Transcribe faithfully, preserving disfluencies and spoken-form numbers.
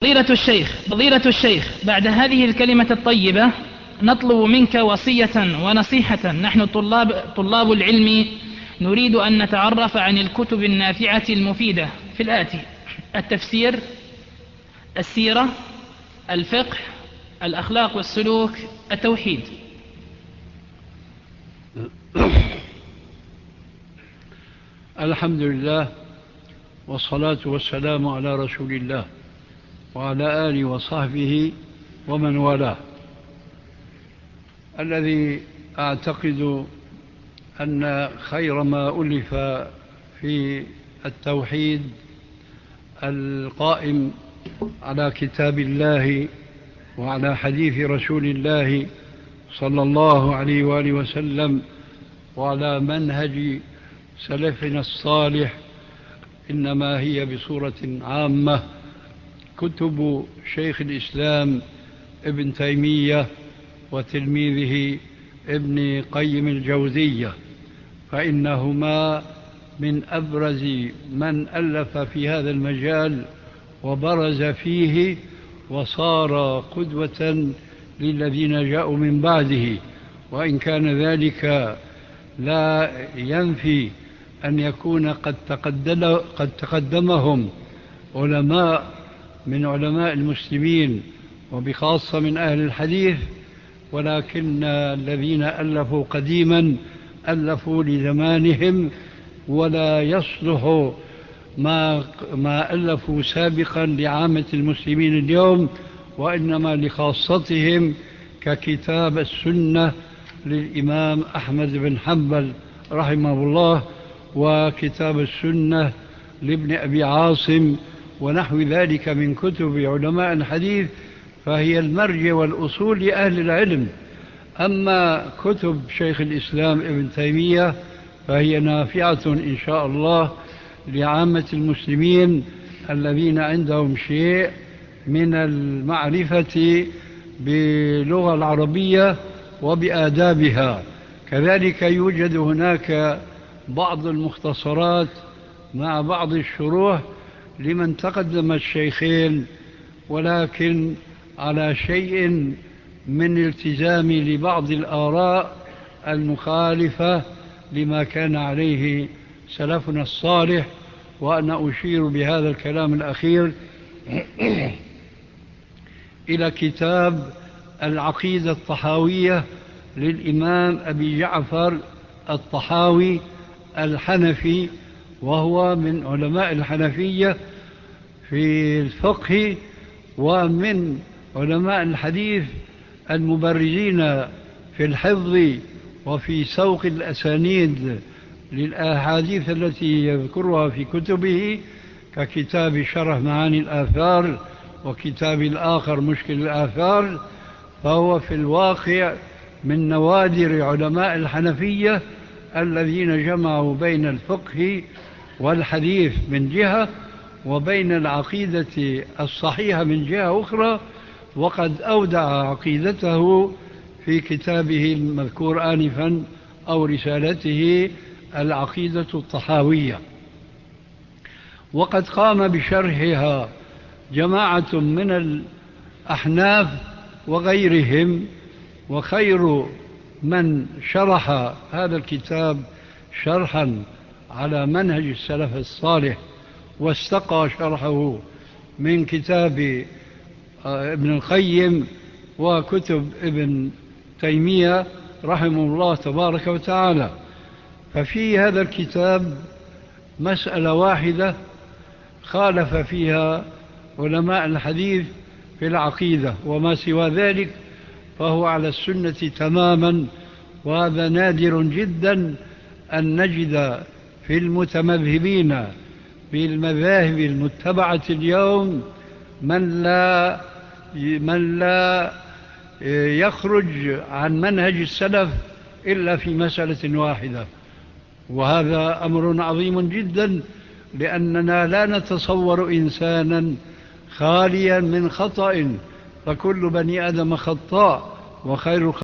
فضيلة الشيخ فضيلة الشيخ بعد هذه الكلمة الطيبة نطلب منك وصية ونصيحة. نحن طلاب, طلاب العلم نريد أن نتعرف عن الكتب النافعة المفيدة في الآتي: التفسير، السيرة، الفقه، الأخلاق والسلوك، التوحيد. الحمد لله والصلاة والسلام على رسول الله وعلى آله وصحبه ومن والاه. الذي أعتقد أن خير ما ألف في التوحيد القائم على كتاب الله وعلى حديث رسول الله صلى الله عليه وآله وسلم وعلى منهج سلفنا الصالح إنما هي بصورة عامة كتب شيخ الإسلام ابن تيمية وتلميذه ابن قيم الجوزية، فإنهما من أبرز من ألف في هذا المجال وبرز فيه وصار قدوة للذين جاءوا من بعده، وإن كان ذلك لا ينفي أن يكون قد تقدم قد تقدمهم علماء من علماء المسلمين وبخاصة من أهل الحديث، ولكن الذين ألفوا قديما ألفوا لزمانهم، ولا يصلح ما, ما ألفوا سابقا لعامة المسلمين اليوم، وإنما لخاصتهم، ككتاب السنة للإمام أحمد بن حنبل رحمه الله، وكتاب السنة لابن أبي عاصم، ونحو ذلك من كتب علماء الحديث، فهي المرجع والأصول لأهل العلم. أما كتب شيخ الإسلام ابن تيمية فهي نافعة إن شاء الله لعامة المسلمين الذين عندهم شيء من المعرفة باللغة العربية وبآدابها. كذلك يوجد هناك بعض المختصرات مع بعض الشروح لمن تقدم الشيخين، ولكن على شيء من التزام لبعض الآراء المخالفة لما كان عليه سلفنا الصالح. وأنا أشير بهذا الكلام الأخير إلى كتاب العقيدة الطحاوية للإمام أبي جعفر الطحاوي الحنفي، وهو من علماء الحنفية في الفقه ومن علماء الحديث المبرزين في الحفظ وفي سوق الأسانيد للأحاديث التي يذكرها في كتبه، ككتاب شرح معاني الآثار وكتاب الآخر مشكل الآثار. فهو في الواقع من نوادر علماء الحنفية الذين جمعوا بين الفقه والحديث من جهة وبين العقيدة الصحيحة من جهة أخرى، وقد أودع عقيدته في كتابه المذكور آنفا أو رسالته العقيدة الطحاوية. وقد قام بشرحها جماعة من الأحناف وغيرهم، وخير من شرح هذا الكتاب شرحا على منهج السلف الصالح واستقى شرحه من كتاب ابن القيم وكتب ابن تيمية رحمه الله تبارك وتعالى. ففي هذا الكتاب مسألة واحدة خالف فيها علماء الحديث في العقيدة، وما سوى ذلك فهو على السنة تماما. وهذا نادر جدا أن نجد في المتمذهبين في المذاهب المتبعة اليوم من لا من لا يخرج عن منهج السلف إلا في مسألة واحدة، وهذا أمر عظيم جدا، لأننا لا نتصور إنسانا خاليا من خطأ، فكل بني آدم خطاء وخير